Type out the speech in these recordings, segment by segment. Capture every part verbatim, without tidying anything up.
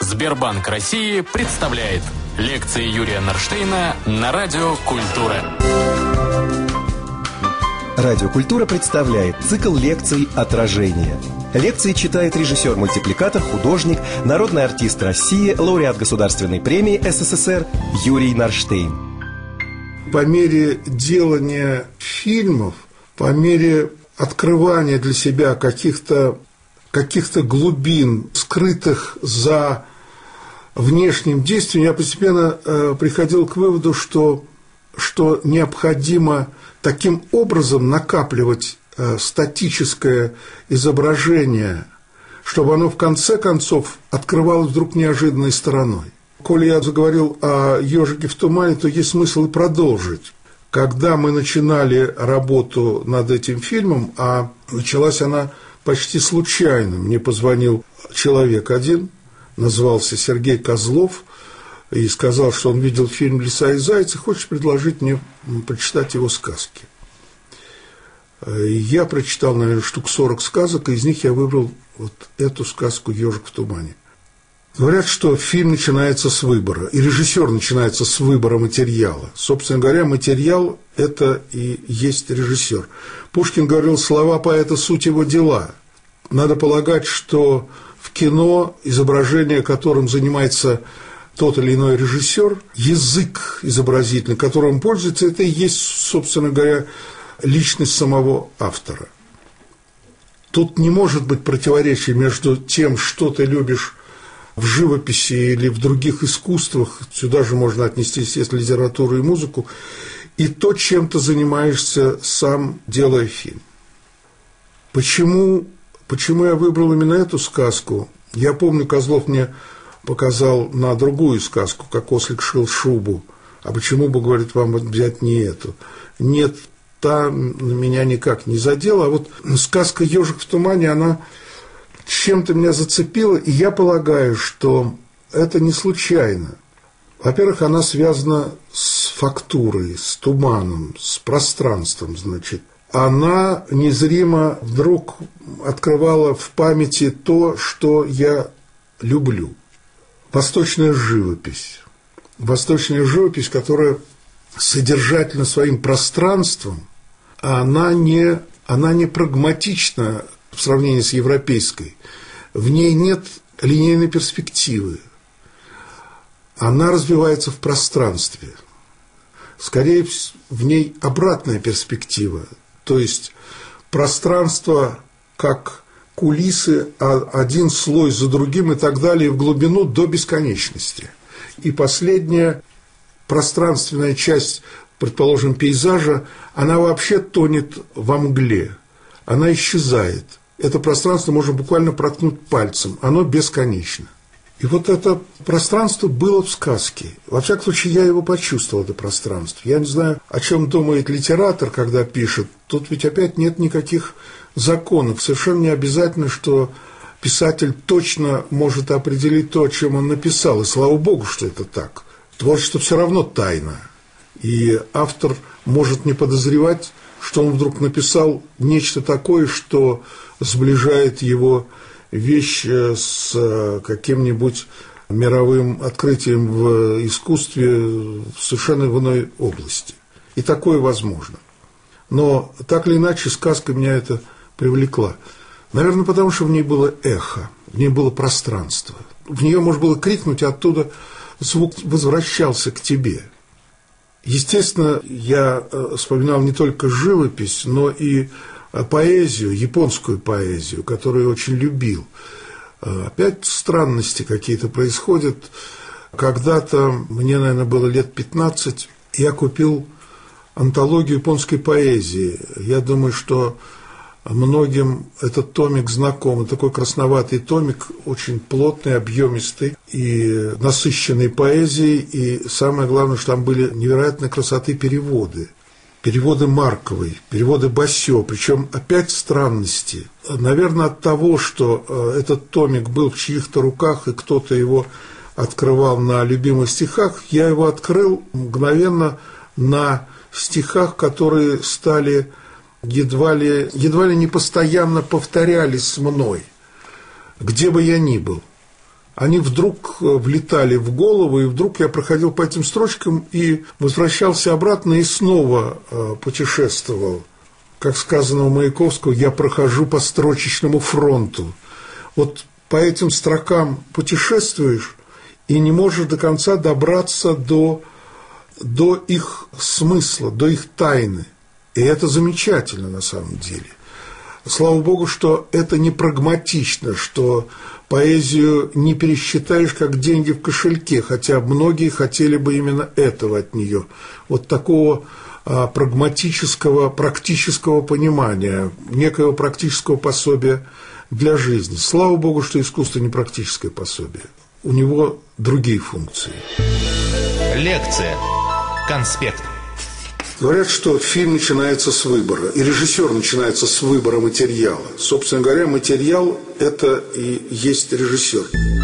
Сбербанк России представляет лекции Юрия Норштейна на Радио Культура. Радио Культура представляет цикл лекций «Отражение». Лекции читает режиссер-мультипликатор, художник, народный артист России, лауреат Государственной премии СССР Юрий Норштейн. По мере делания фильмов, по мере открывания для себя каких-то каких-то глубин, скрытых за внешним действием, я постепенно э, приходил к выводу, что, что необходимо таким образом накапливать э, статическое изображение, чтобы оно в конце концов открывалось вдруг неожиданной стороной. Коли я заговорил о «Ежике в тумане», то есть смысл и продолжить. Когда мы начинали работу над этим фильмом, а началась она почти случайно, мне позвонил человек один, назвался Сергей Козлов, и сказал, что он видел фильм «Лиса и зайцы», хочет предложить мне прочитать его сказки. И я прочитал, наверное, штук сорок сказок, и из них я выбрал вот эту сказку «Ежик в тумане». Говорят, что фильм начинается с выбора, и режиссер начинается с выбора материала. Собственно говоря, материал – это и есть режиссер. Пушкин говорил: слова поэта – суть его дела. Надо полагать, что в кино, изображение которым занимается тот или иной режиссер, язык изобразительный, которым он пользуется, это и есть, собственно говоря, личность самого автора. Тут не может быть противоречия между тем, что ты любишь в живописи или в других искусствах, сюда же можно отнести, естественно, литературу и музыку, и то, чем ты занимаешься сам, делая фильм. Почему, почему я выбрал именно эту сказку? Я помню, Козлов мне показал на другую сказку, как ослик шил шубу. А почему бы, говорит, вам взять не эту? Нет, та меня никак не задела. А вот сказка «Ежик в тумане», она чем-то меня зацепила, и я полагаю, что это не случайно. Во-первых, она связана с фактурой, с туманом, с пространством, значит. Она незримо вдруг открывала в памяти то, что я люблю. Восточная живопись. Восточная живопись, которая содержательна своим пространством, она не, она не прагматична в сравнении с европейской. В ней нет линейной перспективы. Она развивается в пространстве. Скорее, в ней обратная перспектива. То есть пространство как кулисы, один слой за другим и так далее, в глубину до бесконечности. И последняя пространственная часть, предположим, пейзажа, она вообще тонет во мгле. Она исчезает. Это пространство можно буквально проткнуть пальцем. Оно бесконечно. И вот это пространство было в сказке. Во всяком случае, я его почувствовал, это пространство. Я не знаю, о чем думает литератор, когда пишет. Тут ведь опять нет никаких законов. Совершенно не обязательно, что писатель точно может определить то, о чем он написал. И слава богу, что это так. Творчество все равно тайна. И автор может не подозревать, что он вдруг написал нечто такое, что сближает его вещь с каким-нибудь мировым открытием в искусстве совершенно в иной области. И такое возможно. Но так или иначе сказка меня это привлекла. Наверное, потому что в ней было эхо, в ней было пространство. В нее можно было крикнуть, и оттуда звук возвращался к тебе. Естественно, я вспоминал не только живопись, но и поэзию, японскую поэзию, которую очень любил. Опять странности какие-то происходят. Когда-то, мне, наверное, было лет пятнадцать, я купил антологию японской поэзии. Я думаю, что многим этот томик знаком. Такой красноватый томик, очень плотный, объемистый и насыщенный поэзией. И самое главное, что там были невероятной красоты переводы. Переводы Марковой, переводы Басё, причем опять странности. Наверное, от того, что этот томик был в чьих-то руках, и кто-то его открывал на любимых стихах, я его открыл мгновенно на стихах, которые стали едва ли, едва ли не постоянно повторялись с мной, где бы я ни был. они вдруг влетали в голову, и вдруг я проходил по этим строчкам и возвращался обратно и снова путешествовал. Как сказано у Маяковского, я прохожу по строчечному фронту. Вот по этим строкам путешествуешь и не можешь до конца добраться до, до их смысла, до их тайны. И это замечательно на самом деле. Слава Богу, что это не прагматично, что поэзию не пересчитаешь как деньги в кошельке, хотя многие хотели бы именно этого от нее. Вот такого а, прагматического, практического понимания, некоего практического пособия для жизни. Слава Богу, что искусство не практическое пособие. У него другие функции. Лекция. Конспект. Говорят, что фильм начинается с выбора, и режиссер начинается с выбора материала. Собственно говоря, материал – это и есть режиссер.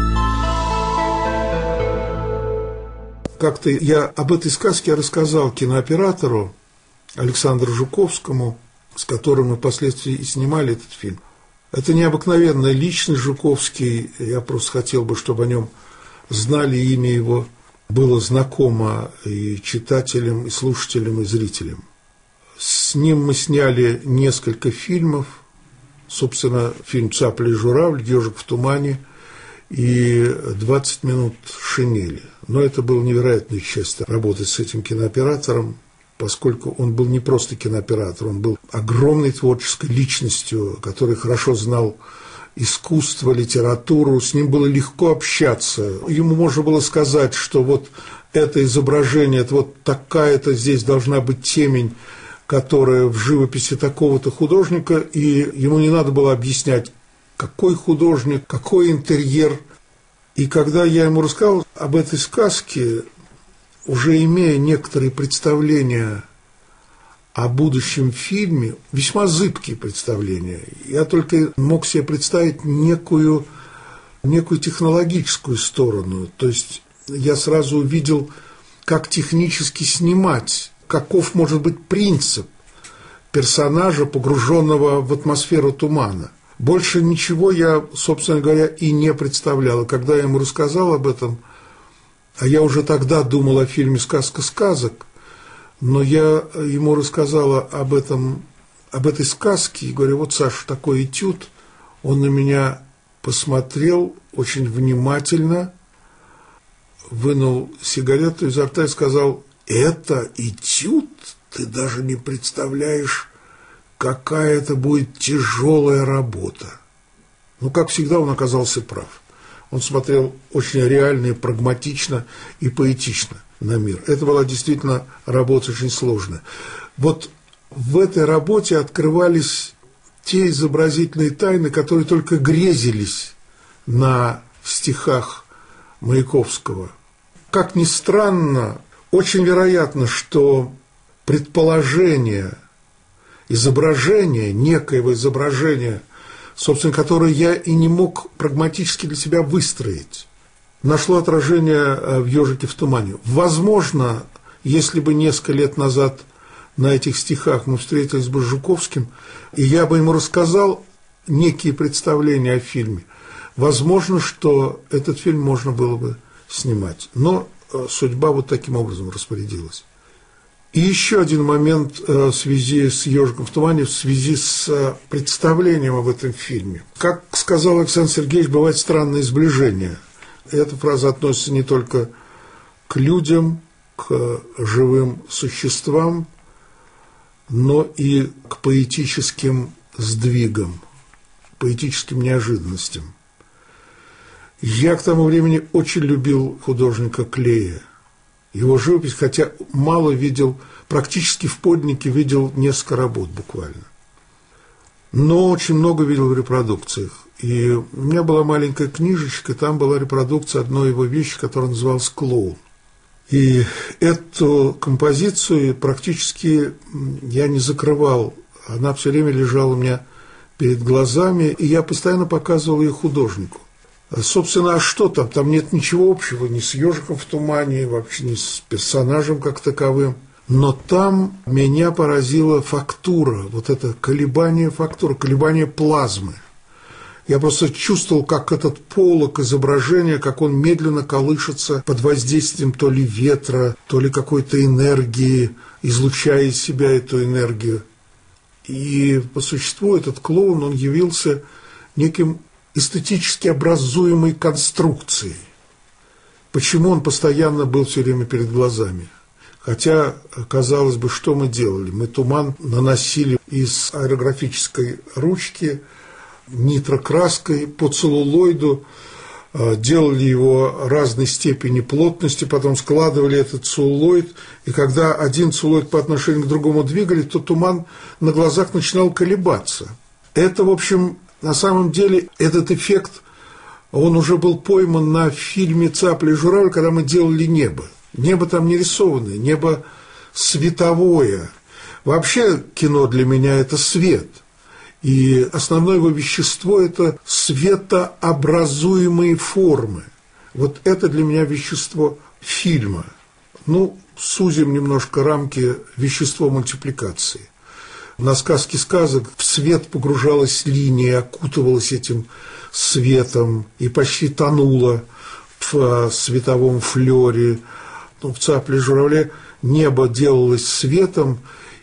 Как-то я об этой сказке рассказал кинооператору Александру Жуковскому, с которым мы впоследствии и снимали этот фильм. Это необыкновенная личность Жуковский, я просто хотел бы, чтобы о нем знали, имя его было знакомо и читателям, и слушателям, и зрителям. С ним мы сняли несколько фильмов, собственно, фильм «Цапля и журавль», «Ежик в тумане» и «двадцать минут шинели». Но это было невероятное счастье работать с этим кинооператором, поскольку он был не просто кинооператор, он был огромной творческой личностью, который хорошо знал искусство, литературу, с ним было легко общаться. Ему можно было сказать, что вот это изображение, это вот такая-то здесь должна быть темень, которая в живописи такого-то художника, и ему не надо было объяснять, какой художник, какой интерьер. И когда я ему рассказал об этой сказке, уже имея некоторые представления о будущем фильме, весьма зыбкие представления, я только мог себе представить некую, некую технологическую сторону. То есть я сразу увидел, как технически снимать, каков может быть принцип персонажа, погруженного в атмосферу тумана. Больше ничего я, собственно говоря, и не представлял. И когда я ему рассказал об этом, а я уже тогда думал о фильме «Сказка сказок», но я ему рассказала об этом, об этой сказке, и говорю, вот, Саша, такой этюд. Он на меня посмотрел очень внимательно, вынул сигарету изо рта и сказал, это этюд? Ты даже не представляешь, какая это будет тяжелая работа. Ну, как всегда, он оказался прав. Он смотрел очень реально и прагматично и поэтично на мир. Это была действительно работа очень сложная. Вот в этой работе открывались те изобразительные тайны, которые только грезились на стихах Маяковского. Как ни странно, очень вероятно, что предположение, изображение, некоего изображения, собственно, которое я и не мог прагматически для себя выстроить, нашло отражение в «Ежике в тумане». Возможно, если бы несколько лет назад на этих стихах мы встретились бы с Жуковским, и я бы ему рассказал некие представления о фильме, возможно, что этот фильм можно было бы снимать. Но судьба вот таким образом распорядилась. И еще один момент в связи с «Ежиком в тумане», в связи с представлением об этом фильме. Как сказал Александр Сергеевич, бывает странное сближение. Эта фраза относится не только к людям, к живым существам, но и к поэтическим сдвигам, поэтическим неожиданностям. Я к тому времени очень любил художника Клея. Его живопись, хотя мало видел, практически в подлиннике видел несколько работ буквально. Но очень много видел в репродукциях. И у меня была маленькая книжечка, там была репродукция одной его вещи, которая называлась «Клоун». И эту композицию практически я не закрывал. Она все время лежала у меня перед глазами, и я постоянно показывал ее художнику. Собственно, а что там? Там нет ничего общего ни с «Ежиком в тумане», вообще ни с персонажем как таковым. Но там меня поразила фактура, вот это колебание фактуры, колебание плазмы. Я просто чувствовал, как этот полог изображения, как он медленно колышется под воздействием то ли ветра, то ли какой-то энергии, излучая из себя эту энергию. И по существу этот клоун, он явился неким эстетически образуемой конструкцией. Почему он постоянно был все время перед глазами? Хотя, казалось бы, что мы делали? Мы туман наносили из аэрографической ручки нитрокраской по целлулоиду, делали его разной степени плотности, потом складывали этот целлулоид, и когда один целлулоид по отношению к другому двигали, то туман на глазах начинал колебаться. Это, в общем, на самом деле, этот эффект, он уже был пойман на фильме «Цапля и журавль», когда мы делали небо. Небо там не рисованное, небо световое. Вообще кино для меня – это свет. И основное его вещество – это светообразуемые формы. Вот это для меня вещество фильма. Ну, сузим немножко рамки вещество мультипликации. На «Сказке сказок» в свет погружалась линия, окутывалась этим светом и почти тонула в световом флёре. Ну, в «Цапле и журавле» небо делалось светом,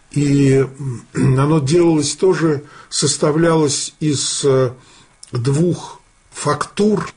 и оно делалось тоже, составлялось из двух фактур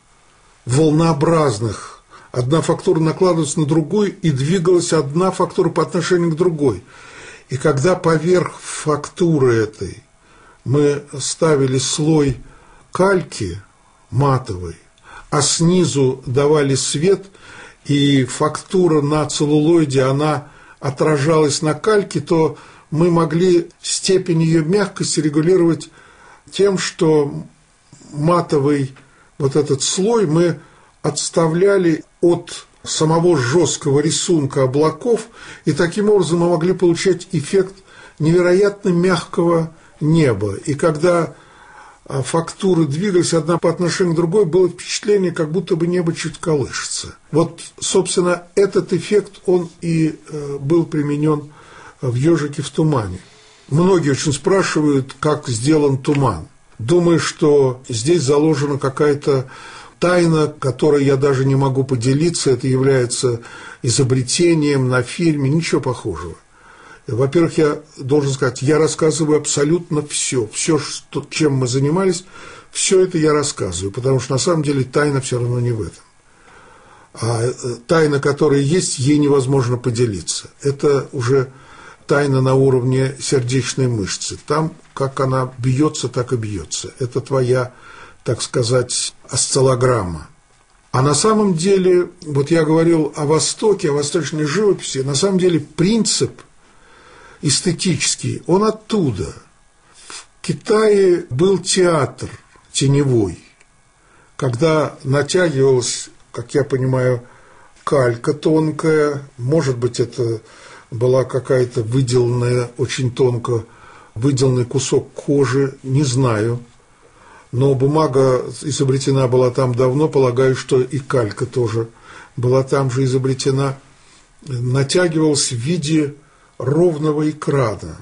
волнообразных. Одна фактура накладывалась на другую, и двигалась одна фактура по отношению к другой. И когда поверх фактуры этой мы ставили слой кальки матовой, а снизу давали свет, и фактура на целлулоиде, она отражалась на кальке, то мы могли степень ее мягкости регулировать тем, что матовый вот этот слой мы отставляли от самого жесткого рисунка облаков, и таким образом мы могли получать эффект невероятно мягкого неба. И когда фактуры двигались одна по отношению к другой, было впечатление, как будто бы небо чуть колышется. Вот, собственно, этот эффект, он и был применен в «Ежике в тумане». Многие очень спрашивают, как сделан туман. Думаю, что здесь заложена какая-то тайна, которой я даже не могу поделиться. Это является изобретением на фильме, ничего похожего. Во-первых, я должен сказать, я рассказываю абсолютно все. Все, что, чем мы занимались, все это я рассказываю, потому что на самом деле тайна все равно не в этом. А тайна, которая есть, ей невозможно поделиться. Это уже тайна на уровне сердечной мышцы. Там, как она бьется, так и бьется. Это твоя, так сказать, осциллограмма. А на самом деле, вот я говорил о Востоке, о восточной живописи, на самом деле принцип эстетический, он оттуда. В Китае был театр теневой, когда натягивалась, как я понимаю, калька тонкая, может быть, это была какая-то выделанная, очень тонко выделанный кусок кожи, не знаю, но бумага изобретена была там давно, полагаю, что и калька тоже была там же изобретена, натягивалась в виде ровного экрана.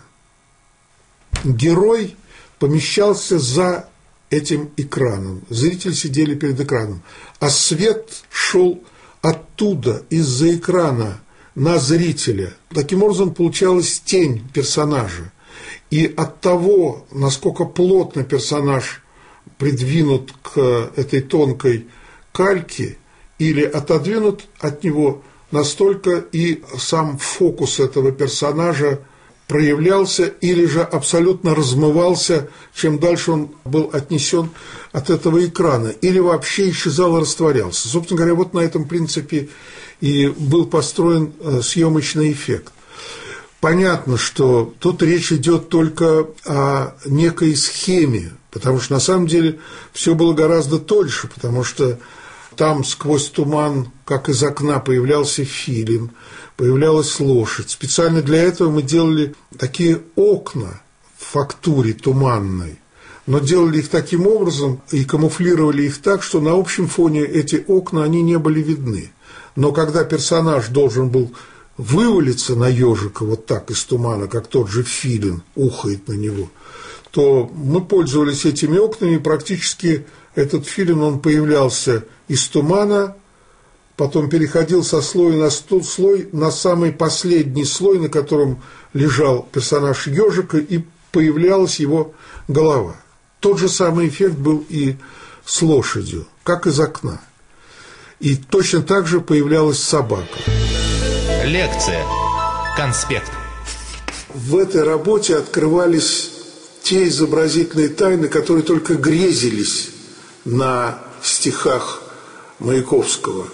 Герой помещался за этим экраном, зрители сидели перед экраном, а свет шел оттуда, из-за экрана, на зрителя. Таким образом получалась тень персонажа. И от того, насколько плотно персонаж придвинут к этой тонкой кальке или отодвинут от него, настолько и сам фокус этого персонажа проявлялся или же абсолютно размывался, чем дальше он был отнесен от этого экрана, или вообще исчезал и растворялся. Собственно говоря, вот на этом принципе и был построен съемочный эффект. Понятно, что тут речь идет только о некой схеме, потому что на самом деле все было гораздо тоньше, потому что там сквозь туман, как из окна, появлялся филин, появлялась лошадь. Специально для этого мы делали такие окна в фактуре туманной, но делали их таким образом и камуфлировали их так, что на общем фоне эти окна, они не были видны. Но когда персонаж должен был вывалиться на ежика вот так из тумана, как тот же филин ухает на него, то мы пользовались этими окнами, и практически этот фильм, он появлялся из тумана, потом переходил со слоя на слой, на самый последний слой, на котором лежал персонаж ежика, и появлялась его голова. Тот же самый эффект был и с лошадью, как из окна. И точно так же появлялась собака. Лекция. Конспект. В этой работе открывались те изобразительные тайны, которые только грезились на стихах Маяковского.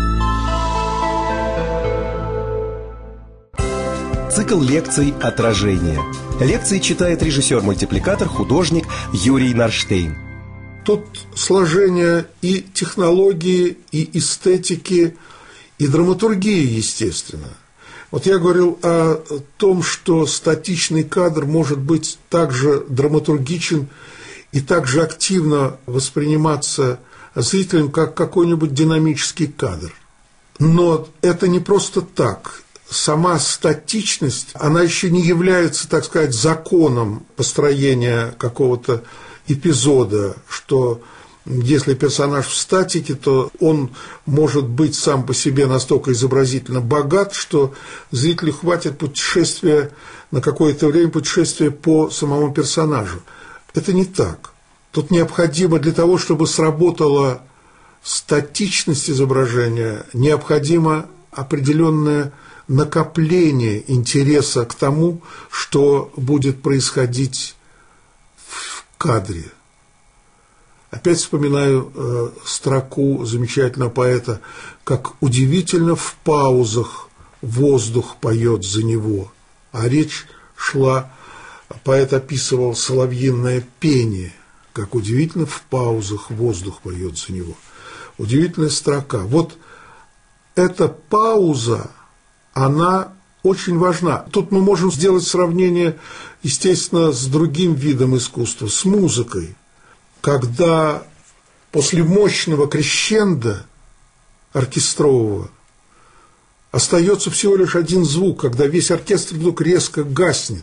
Цикл лекций «Отражение». Лекции читает режиссер-мультипликатор, художник Юрий Нарштейн. Тут сложение и технологии, и эстетики, и драматургии, естественно. Вот я говорил о том, что статичный кадр может быть также драматургичен и также активно восприниматься зрителем, как какой-нибудь динамический кадр. Но это не просто так. Сама статичность, она еще не является, так сказать, законом построения какого-то эпизода, что если персонаж в статике, то он может быть сам по себе настолько изобразительно богат, что зрителю хватит путешествия на какое-то время, путешествия по самому персонажу. Это не так. Тут необходимо для того, чтобы сработала статичность изображения, необходимо определенное накопление интереса к тому, что будет происходить в кадре. Опять вспоминаю э, строку замечательного поэта, как удивительно в паузах воздух поет за него. А речь шла, поэт описывал соловьиное пение, как удивительно в паузах воздух поет за него. Удивительная строка. Вот эта пауза, она очень важна. Тут мы можем сделать сравнение, естественно, с другим видом искусства, с музыкой. Когда после мощного крещендо оркестрового остается всего лишь один звук, когда весь оркестр вдруг резко гаснет,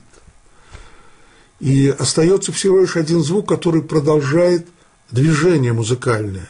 и остается всего лишь один звук, который продолжает движение музыкальное.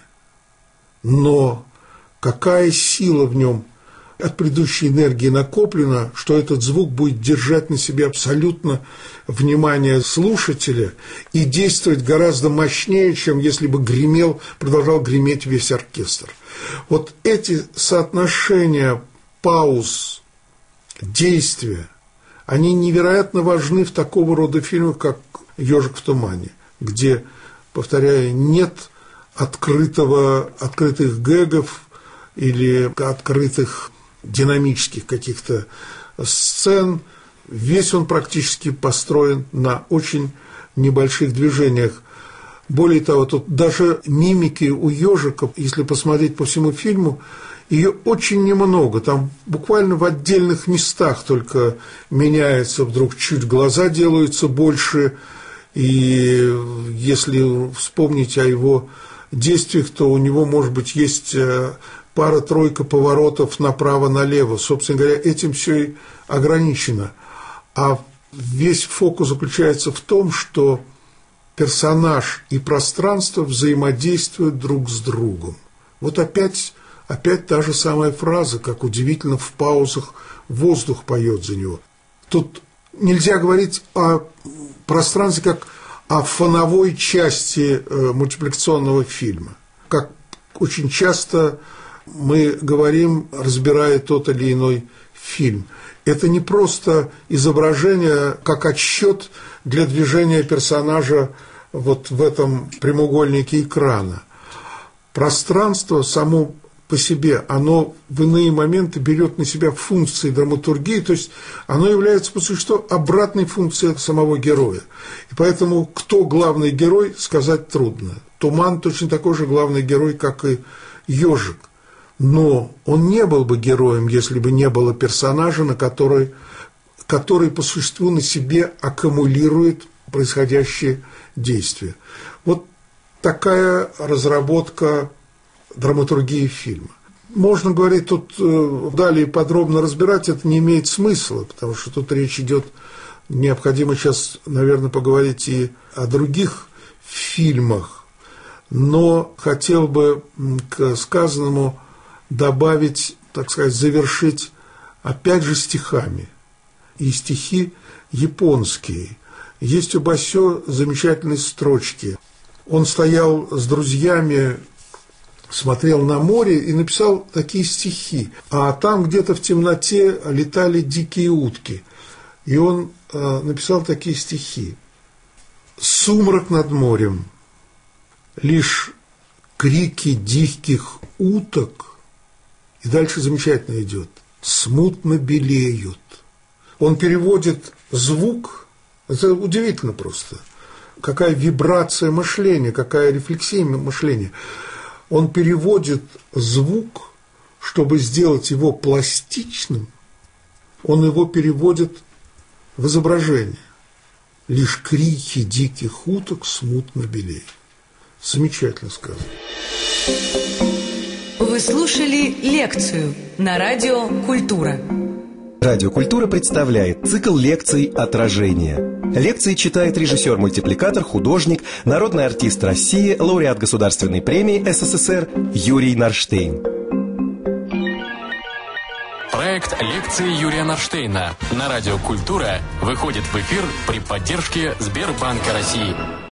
Но какая сила в нем от предыдущей энергии накоплено, что этот звук будет держать на себе абсолютно внимание слушателя и действовать гораздо мощнее, чем если бы гремел, продолжал греметь весь оркестр. Вот эти соотношения пауз, действия, они невероятно важны в такого рода фильмах, как «Ежик в тумане», где, повторяю, нет открытого, открытых гэгов или открытых динамических каких-то сцен. Весь он практически построен на очень небольших движениях. Более того, тут даже мимики у ежика, если посмотреть по всему фильму, ее очень немного. Там буквально в отдельных местах только меняется вдруг, чуть глаза делаются больше. И если вспомнить о его действиях, то у него, может быть, есть пара-тройка поворотов направо-налево. Собственно говоря, этим все и ограничено. А весь фокус заключается в том, что персонаж и пространство взаимодействуют друг с другом. Вот опять, опять та же самая фраза, как удивительно в паузах воздух поет за него. Тут нельзя говорить о пространстве как о фоновой части мультипликационного фильма. Как очень часто мы говорим, разбирая тот или иной фильм. Это не просто изображение, как отсчет для движения персонажа вот в этом прямоугольнике экрана. Пространство само по себе, оно в иные моменты берет на себя функции драматургии, то есть оно является, по существу, обратной функцией самого героя. И поэтому кто главный герой, сказать трудно. Туман точно такой же главный герой, как и ежик. Но он не был бы героем, если бы не было персонажа, на который, который по существу на себе аккумулирует происходящие действия. Вот такая разработка драматургии фильма. Можно говорить тут далее подробно разбирать, это не имеет смысла, потому что тут речь идет необходимо сейчас, наверное, поговорить и о других фильмах, но хотел бы к сказанному добавить, так сказать, завершить опять же стихами. И стихи японские. Есть у Басё замечательные строчки. Он стоял с друзьями, смотрел на море и написал такие стихи. А там где-то в темноте летали дикие утки. И он э, написал такие стихи. «Сумрак над морем, лишь крики диких уток». И дальше замечательно идет. «Смутно белеют». Он переводит звук, это удивительно просто, какая вибрация мышления, какая рефлексия мышления. Он переводит звук, чтобы сделать его пластичным, он его переводит в изображение. Лишь крики диких уток смутно белеют. Замечательно сказано. Вы слушали лекцию на радио «Культура». Радио «Культура» представляет цикл лекций «Отражение». Лекции читает режиссер-мультипликатор, художник, народный артист России, лауреат Государственной премии СССР Юрий Нарштейн. Проект лекции Юрия Нарштейна на радио «Культура» выходит в эфир при поддержке Сбербанка России.